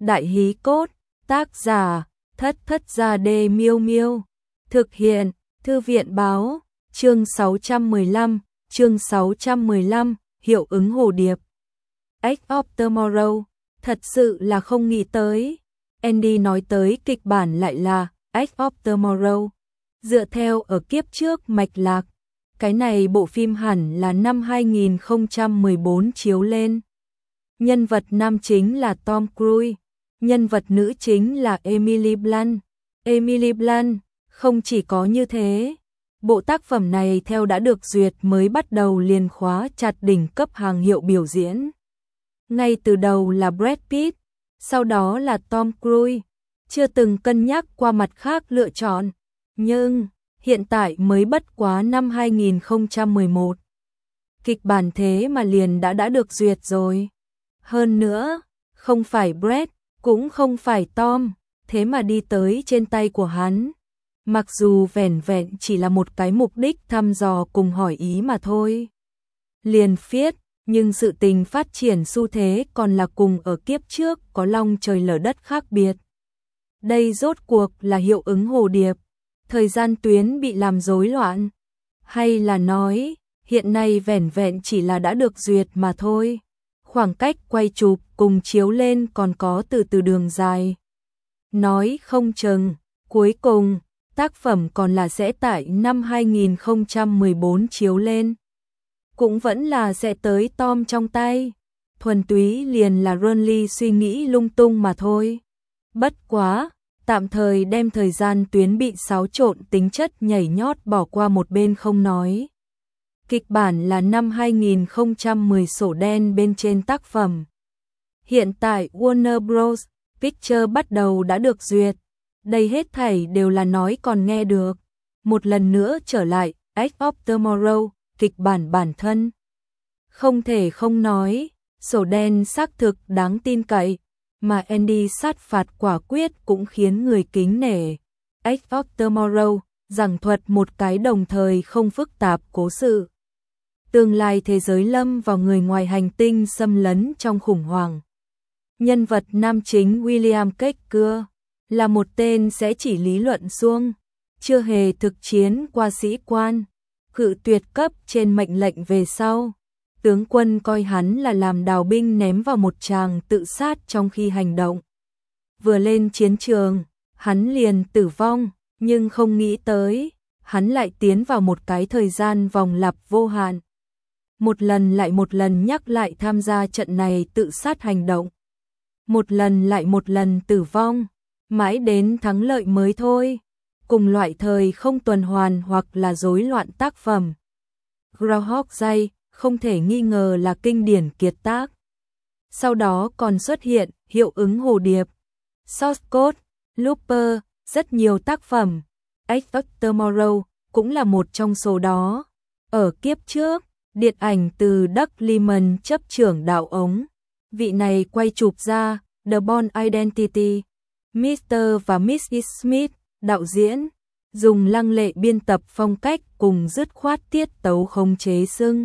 Đại hí cốt, tác giả, Thất Thất Gia Đê Miêu Miêu. Thực hiện, Thư viện báo, chương 615, hiệu ứng hồ điệp. Edge of Tomorrow, thật sự là không nghĩ tới. Andy nói tới kịch bản lại là Edge of Tomorrow. Dựa theo ở kiếp trước mạch lạc, cái này bộ phim hẳn là năm 2014 chiếu lên. Nhân vật nam chính là Tom Cruise, nhân vật nữ chính là Emily Blunt. Emily Blunt, không chỉ có như thế, bộ tác phẩm này theo đã được duyệt mới bắt đầu liền khóa chặt đỉnh cấp hàng hiệu biểu diễn. Ngay từ đầu là Brad Pitt, sau đó là Tom Cruise, chưa từng cân nhắc qua mặt khác lựa chọn, nhưng hiện tại mới bất quá năm 2011. Kịch bản thế mà liền đã được duyệt rồi. Hơn nữa, không phải Brad, cũng không phải Tom, thế mà đi tới trên tay của hắn. Mặc dù vẻn vẹn chỉ là một cái mục đích thăm dò cùng hỏi ý mà thôi. Liền phiết, nhưng sự tình phát triển xu thế còn là cùng ở kiếp trước có long trời lở đất khác biệt. Đây rốt cuộc là hiệu ứng hồ điệp, thời gian tuyến bị làm rối loạn, hay là nói, hiện nay vẻn vẹn chỉ là đã được duyệt mà thôi. Khoảng cách quay chụp cùng chiếu lên còn có từ đường dài. Nói không chừng, cuối cùng, tác phẩm còn là sẽ tại năm 2014 chiếu lên. Cũng vẫn là sẽ tới Tom trong tay. Thuần túy liền là Ronly suy nghĩ lung tung mà thôi. Bất quá, tạm thời đem thời gian tuyến bị xáo trộn tính chất nhảy nhót bỏ qua một bên không nói. Kịch bản là năm 2010 sổ đen bên trên tác phẩm. Hiện tại Warner Bros. Pictures bắt đầu đã được duyệt. Đây hết thảy đều là nói còn nghe được. Một lần nữa trở lại, Edge of Tomorrow, kịch bản bản thân. Không thể không nói, sổ đen xác thực đáng tin cậy, mà Andy sát phạt quả quyết cũng khiến người kính nể. Edge of Tomorrow, giảng thuật một cái đồng thời không phức tạp cố sự. Tương lai thế giới lâm vào người ngoài hành tinh xâm lấn trong khủng hoảng. Nhân vật nam chính William Shakespeare là một tên sẽ chỉ lý luận suông, chưa hề thực chiến qua sĩ quan, cự tuyệt cấp trên mệnh lệnh về sau. Tướng quân coi hắn là làm đào binh ném vào một tràng tự sát trong khi hành động. Vừa lên chiến trường, hắn liền tử vong, nhưng không nghĩ tới, hắn lại tiến vào một cái thời gian vòng lặp vô hạn. Một lần lại một lần nhắc lại tham gia trận này tự sát hành động. Một lần lại một lần tử vong, mãi đến thắng lợi mới thôi. Cùng loại thời không tuần hoàn hoặc là rối loạn tác phẩm. Groundhog Day không thể nghi ngờ là kinh điển kiệt tác. Sau đó còn xuất hiện hiệu ứng hồ điệp, Source Code, Looper, rất nhiều tác phẩm. Edge of Tomorrow cũng là một trong số đó. Ở kiếp trước, điện ảnh từ Doug Liman chấp trưởng đạo ống. Vị này quay chụp ra The Bourne Identity, Mr. và Mrs. Smith, đạo diễn, dùng lăng lệ biên tập phong cách cùng dứt khoát tiết tấu khống chế sưng.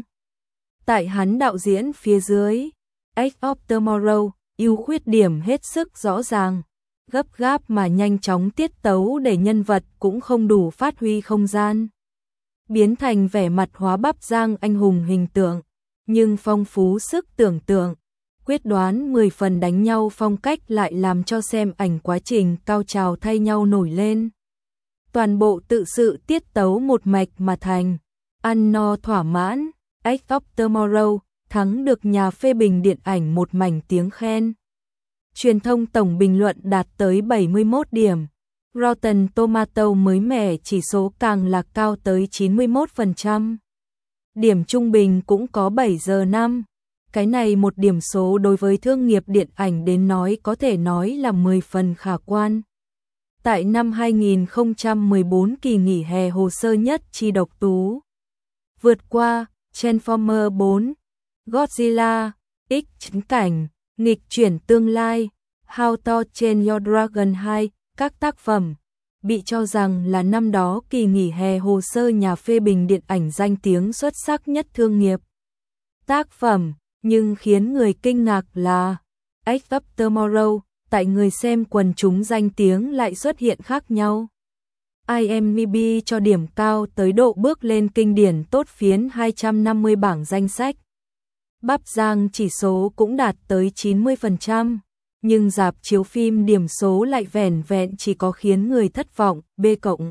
Tại hắn đạo diễn phía dưới, Edge of Tomorrow, ưu khuyết điểm hết sức rõ ràng, gấp gáp mà nhanh chóng tiết tấu để nhân vật cũng không đủ phát huy không gian. Biến thành vẻ mặt hóa bắp giang anh hùng hình tượng, nhưng phong phú sức tưởng tượng, quyết đoán 10 phần đánh nhau phong cách lại làm cho xem ảnh quá trình cao trào thay nhau nổi lên. Toàn bộ tự sự tiết tấu một mạch mà thành, ăn no thỏa mãn. Edge of Tomorrow thắng được nhà phê bình điện ảnh một mảnh tiếng khen. Truyền thông tổng bình luận đạt tới 71 điểm. Rotten Tomato mới mẻ chỉ số càng là cao tới 91%. Điểm trung bình cũng có 7 giờ 5. Cái này một điểm số đối với thương nghiệp điện ảnh đến nói có thể nói là 10 phần khả quan. Tại năm 2014 kỳ nghỉ hè hồ sơ nhất chi độc tú. Vượt qua Transformer 4, Godzilla, X chính cảnh, nghịch chuyển tương lai, How to Train Your Dragon 2, các tác phẩm bị cho rằng là năm đó kỳ nghỉ hè hồ sơ nhà phê bình điện ảnh danh tiếng xuất sắc nhất thương nghiệp. Tác phẩm, nhưng khiến người kinh ngạc là Edge of Tomorrow tại người xem quần chúng danh tiếng lại xuất hiện khác nhau. IMDb cho điểm cao tới độ bước lên kinh điển tốt phiến 250 bảng danh sách. Bắp Giang chỉ số cũng đạt tới 90%, nhưng rạp chiếu phim điểm số lại vẻn vẹn chỉ có khiến người thất vọng, B+.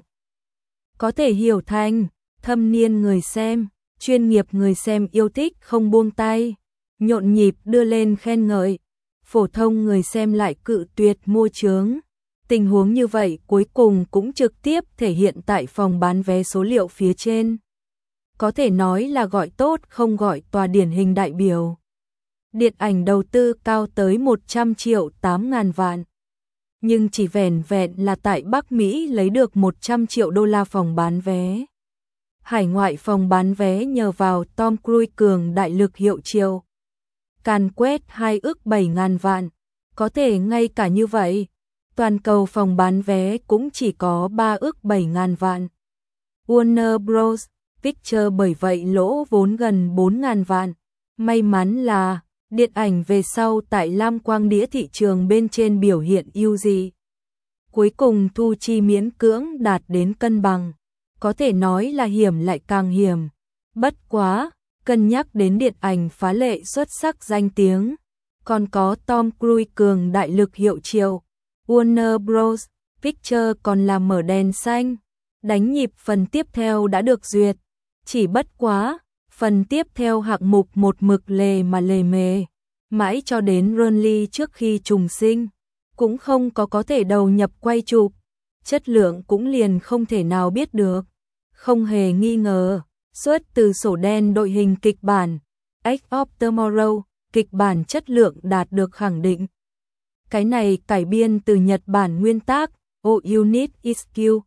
Có thể hiểu thành, thâm niên người xem, chuyên nghiệp người xem yêu thích không buông tay, nhộn nhịp đưa lên khen ngợi, phổ thông người xem lại cự tuyệt mua chướng. Tình huống như vậy cuối cùng cũng trực tiếp thể hiện tại phòng bán vé số liệu phía trên. Có thể nói là gọi tốt không gọi tòa điển hình đại biểu. Điện ảnh đầu tư cao tới 100 triệu 8 ngàn vạn. Nhưng chỉ vẻn vẹn là tại Bắc Mỹ lấy được 100 triệu đô la phòng bán vé. Hải ngoại phòng bán vé nhờ vào Tom Cruise cường đại lực hiệu triệu. Càn quét 2 ức 7 ngàn vạn. Có thể ngay cả như vậy, toàn cầu phòng bán vé cũng chỉ có 3 ức 7 ngàn vạn. Warner Bros. Pictures bởi vậy lỗ vốn gần 4 ngàn vạn. May mắn là điện ảnh về sau tại Lam Quang đĩa thị trường bên trên biểu hiện ưu dị. Cuối cùng thu chi miễn cưỡng đạt đến cân bằng. Có thể nói là hiểm lại càng hiểm. Bất quá, cân nhắc đến điện ảnh phá lệ xuất sắc danh tiếng, còn có Tom Cruise cường đại lực hiệu triệu, Warner Bros. Pictures còn làm mở đèn xanh. Đánh nhịp phần tiếp theo đã được duyệt. Chỉ bất quá, phần tiếp theo hạng mục một mực lề mà lề mề, mãi cho đến Ronly trước khi trùng sinh, cũng không có thể đầu nhập quay chụp, chất lượng cũng liền không thể nào biết được. Không hề nghi ngờ, xuất từ sổ đen đội hình kịch bản, Edge of Tomorrow, kịch bản chất lượng đạt được khẳng định. Cái này cải biên từ Nhật Bản nguyên tác, All You Need Is Skill,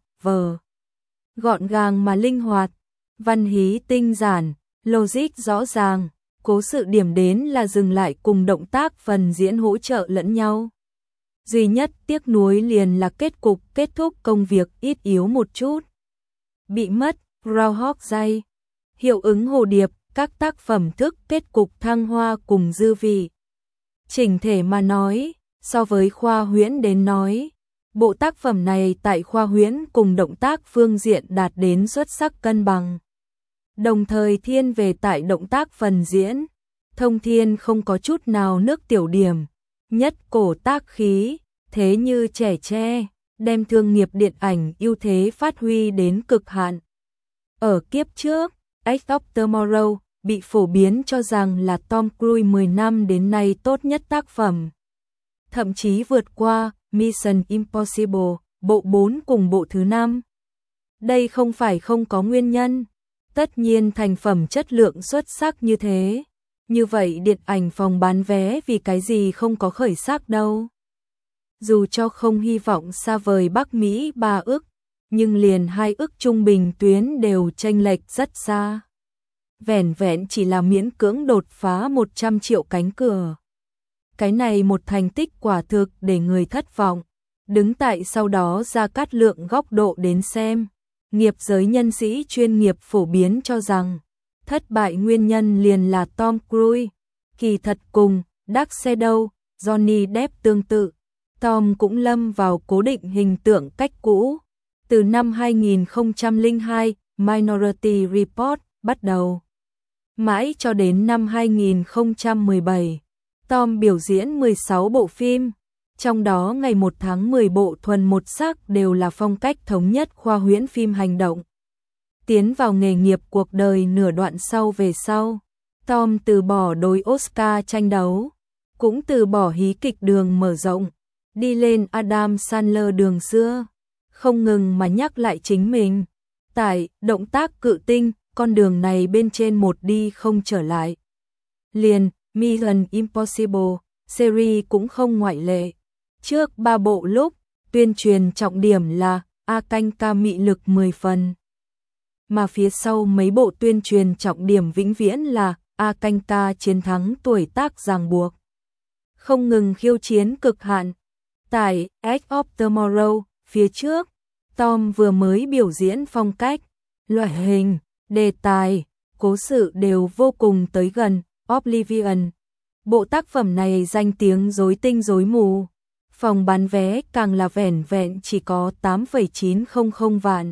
gọn gàng mà linh hoạt, văn hí tinh giản, logic rõ ràng, cố sự điểm đến là dừng lại cùng động tác phần diễn hỗ trợ lẫn nhau. Duy nhất tiếc nuối liền là kết thúc công việc ít yếu một chút. Bị mất, Groundhog Day, hiệu ứng hồ điệp, các tác phẩm thức kết cục thăng hoa cùng dư vị. Chỉnh thể mà nói, so với khoa huyễn đến nói, bộ tác phẩm này tại khoa huyễn cùng động tác phương diện đạt đến xuất sắc cân bằng. Đồng thời thiên về tại động tác phần diễn, Thông Thiên không có chút nào nước tiểu điểm, nhất cổ tác khí, thế như trẻ tre, đem thương nghiệp điện ảnh ưu thế phát huy đến cực hạn. Ở kiếp trước, Edge of Tomorrow bị phổ biến cho rằng là Tom Cruise 10 năm đến nay tốt nhất tác phẩm. Thậm chí vượt qua Mission Impossible, bộ 4 cùng bộ thứ 5. Đây không phải không có nguyên nhân. Tất nhiên thành phẩm chất lượng xuất sắc như thế. Như vậy điện ảnh phòng bán vé vì cái gì không có khởi sắc đâu. Dù cho không hy vọng xa vời Bắc Mỹ 3 ức, nhưng liền 2 ức trung bình tuyến đều chênh lệch rất xa. Vẻn vẹn chỉ là miễn cưỡng đột phá 100 triệu cánh cửa. Cái này một thành tích quả thực để người thất vọng. Đứng tại sau đó Gia Cát Lượng góc độ đến xem, nghiệp giới nhân sĩ chuyên nghiệp phổ biến cho rằng thất bại nguyên nhân liền là Tom Cruise. Kỳ thật cùng Dark Shadow, Johnny Depp tương tự, Tom cũng lâm vào cố định hình tượng cách cũ. Từ năm 2002, Minority Report bắt đầu, mãi cho đến năm 2017, Tom biểu diễn 16 bộ phim, trong đó ngày 1 tháng 10 bộ thuần một sắc đều là phong cách thống nhất khoa huyễn phim hành động. Tiến vào nghề nghiệp cuộc đời nửa đoạn sau về sau, Tom từ bỏ đối Oscar tranh đấu, cũng từ bỏ hí kịch đường mở rộng, đi lên Adam Sandler đường xưa, không ngừng mà nhắc lại chính mình. Tại động tác cự tinh, con đường này bên trên một đi không trở lại. Liền, Mission Impossible, series cũng không ngoại lệ. Trước 3 bộ lúc, tuyên truyền trọng điểm là A Canh Ca mị lực 10 phần. Mà phía sau mấy bộ tuyên truyền trọng điểm vĩnh viễn là A Canh Ca chiến thắng tuổi tác ràng buộc. Không ngừng khiêu chiến cực hạn. Tại Edge of Tomorrow, phía trước, Tom vừa mới biểu diễn phong cách, loại hình, đề tài, cố sự đều vô cùng tới gần Oblivion. Bộ tác phẩm này danh tiếng rối tinh rối mù. Phòng bán vé càng là vẻn vẹn chỉ có 8,900 vạn.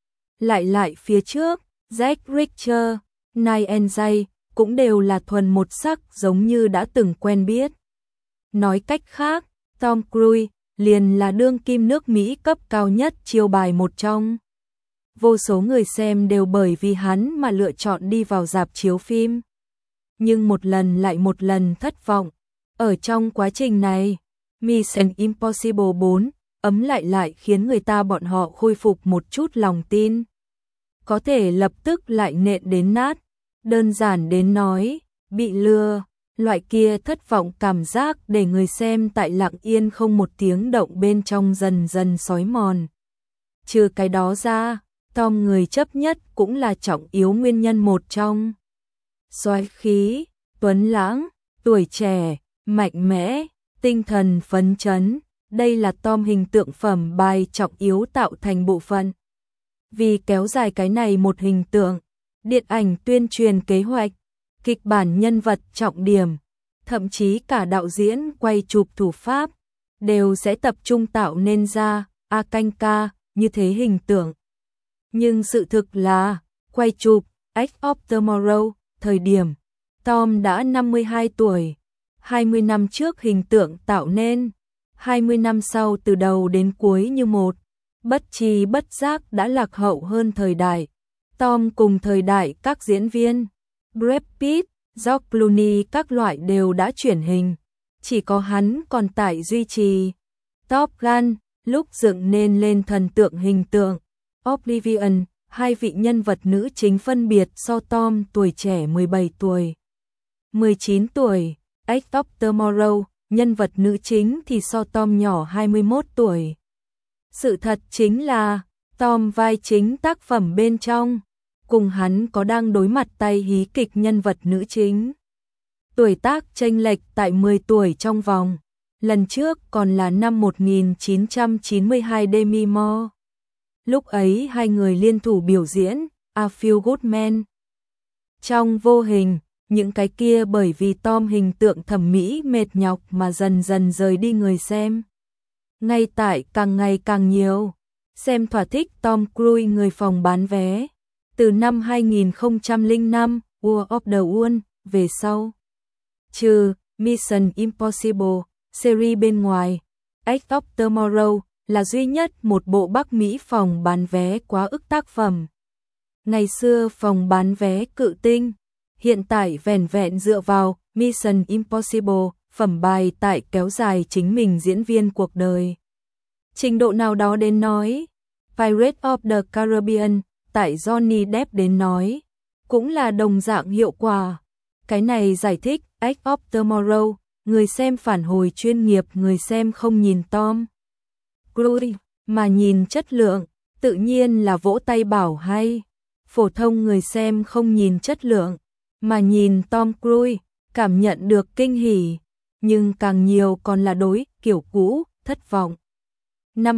Lại phía trước, Jack Reacher, Night and Day cũng đều là thuần một sắc giống như đã từng quen biết. Nói cách khác, Tom Cruise liền là đương kim nước Mỹ cấp cao nhất chiêu bài một trong. Vô số người xem đều bởi vì hắn mà lựa chọn đi vào rạp chiếu phim. Nhưng một lần lại một lần thất vọng. Ở trong quá trình này, Mission Impossible 4 ấm lại khiến người ta bọn họ khôi phục một chút lòng tin. Có thể lập tức lại nện đến nát. Đơn giản đến nói, bị lừa, loại kia thất vọng cảm giác để người xem tại lặng yên không một tiếng động bên trong dần dần xói mòn. Trừ cái đó ra, Tom người chấp nhất cũng là trọng yếu nguyên nhân một trong. Soái khí, tuấn lãng, tuổi trẻ, mạnh mẽ, tinh thần phấn chấn, đây là Tom hình tượng phẩm bài trọng yếu tạo thành bộ phận. Vì kéo dài cái này một hình tượng, điện ảnh tuyên truyền kế hoạch, kịch bản nhân vật trọng điểm, thậm chí cả đạo diễn quay chụp thủ pháp, đều sẽ tập trung tạo nên ra Akanka như thế hình tượng. Nhưng sự thực là, quay chụp Edge of Tomorrow, thời điểm, Tom đã 52 tuổi, 20 năm trước hình tượng tạo nên, 20 năm sau từ đầu đến cuối như một, bất tri bất giác đã lạc hậu hơn thời đại. Tom cùng thời đại các diễn viên, Brad Pitt, George Clooney các loại đều đã chuyển hình, chỉ có hắn còn tại duy trì. Top Gun, lúc dựng nên lên thần tượng hình tượng, Oblivion, hai vị nhân vật nữ chính phân biệt so Tom tuổi trẻ 17 tuổi, 19 tuổi, Edge of Tomorrow, nhân vật nữ chính thì so Tom nhỏ 21 tuổi. Sự thật chính là, Tom vai chính tác phẩm bên trong, cùng hắn có đang đối mặt tay hí kịch nhân vật nữ chính. Tuổi tác chênh lệch tại 10 tuổi trong vòng, lần trước còn là năm 1992 Demi Moore. Lúc ấy hai người liên thủ biểu diễn A Few Good Men. Trong vô hình, những cái kia bởi vì Tom hình tượng thẩm mỹ mệt nhọc mà dần dần rời đi người xem. Ngay tại càng ngày càng nhiều, xem thỏa thích Tom Cruise người phòng bán vé. Từ năm 2005, War of the World về sau. Trừ Mission Impossible, series bên ngoài, Edge of Tomorrow là duy nhất một bộ Bắc Mỹ phòng bán vé quá ức tác phẩm. Ngày xưa phòng bán vé cự tinh, hiện tại vẻn vẹn dựa vào Mission Impossible, phẩm bài tại kéo dài chính mình diễn viên cuộc đời. Trình độ nào đó đến nói, Pirates of the Caribbean, tại Johnny Depp đến nói, cũng là đồng dạng hiệu quả. Cái này giải thích Edge of Tomorrow, người xem phản hồi chuyên nghiệp, người xem không nhìn Tom Cruise mà nhìn chất lượng, tự nhiên là vỗ tay bảo hay. Phổ thông người xem không nhìn chất lượng, mà nhìn Tom Cruise, cảm nhận được kinh hỉ, nhưng càng nhiều còn là đối kiểu cũ, thất vọng. Năm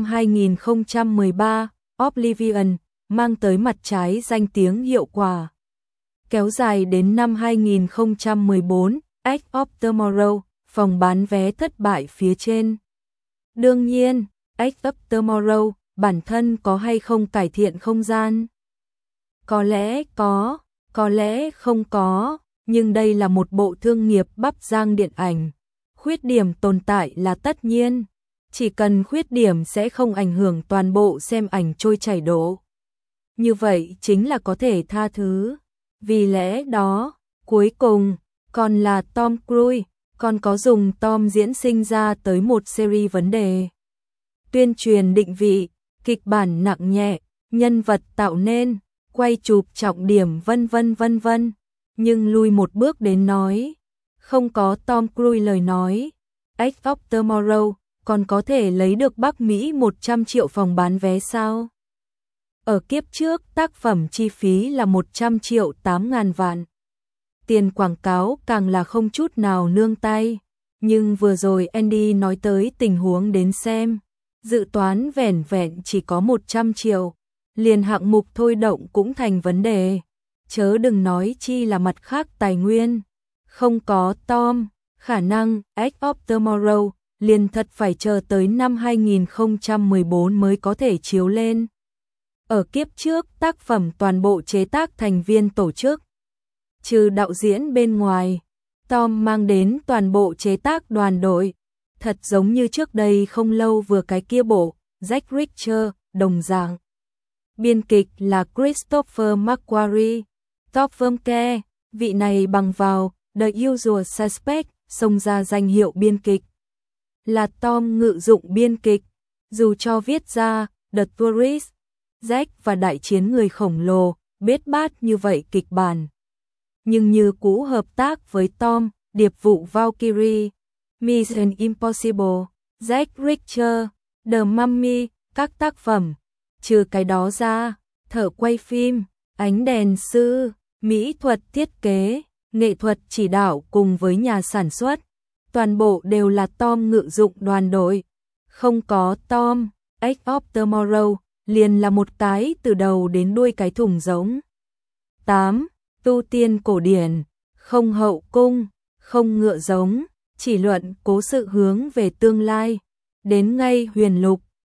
2013, Oblivion mang tới mặt trái danh tiếng hiệu quả. Kéo dài đến năm 2014, Edge of Tomorrow, phòng bán vé thất bại phía trên. Đương nhiên, Edge of Tomorrow, bản thân có hay không cải thiện không gian? Có lẽ có, có lẽ không có, nhưng đây là một bộ thương nghiệp bắp rang điện ảnh. Khuyết điểm tồn tại là tất nhiên, chỉ cần khuyết điểm sẽ không ảnh hưởng toàn bộ xem ảnh trôi chảy độ. Như vậy chính là có thể tha thứ. Vì lẽ đó, cuối cùng, còn là Tom Cruise, còn có dùng Tom diễn sinh ra tới một series vấn đề. Tuyên truyền định vị, kịch bản nặng nhẹ, nhân vật tạo nên, quay chụp trọng điểm vân vân. Nhưng lui một bước đến nói, không có Tom Cruise lời nói, Edge of Tomorrow còn có thể lấy được Bắc Mỹ 100 triệu phòng bán vé sao? Ở kiếp trước, tác phẩm chi phí là 100 triệu 8.000 vạn. Tiền quảng cáo càng là không chút nào nương tay. Nhưng vừa rồi Andy nói tới tình huống đến xem, dự toán vẻn vẹn chỉ có 100 triệu, liền hạng mục thôi động cũng thành vấn đề. Chớ đừng nói chi là mặt khác tài nguyên. Không có Tom, khả năng Edge of Tomorrow liền thật phải chờ tới năm 2014 mới có thể chiếu lên. Ở kiếp trước, tác phẩm toàn bộ chế tác thành viên tổ chức. Trừ đạo diễn bên ngoài, Tom mang đến toàn bộ chế tác đoàn đội. Thật giống như trước đây không lâu vừa cái kia bộ, Jack Reacher, đồng dạng. Biên kịch là Christopher McQuarrie. Top Vomke, vị này bằng vào The Usual Suspect, xông ra danh hiệu biên kịch. Là Tom ngự dụng biên kịch, dù cho viết ra The Tourist, Jack và đại chiến người khổng lồ, bết bát như vậy kịch bản. Nhưng như cũ hợp tác với Tom, điệp vụ Valkyrie, Mission Impossible, Jack Reacher, The Mummy, các tác phẩm. Trừ cái đó ra, thợ quay phim, ánh đèn sư, mỹ thuật thiết kế, nghệ thuật chỉ đạo cùng với nhà sản xuất, toàn bộ đều là Tom ngự dụng đoàn đội. Không có Tom, Edge of Tomorrow liền là một cái từ đầu đến đuôi cái thùng giống. 8. Tu tiên cổ điển, không hậu cung, không ngựa giống, chỉ luận cố sự hướng về tương lai. Đến ngay huyền lục,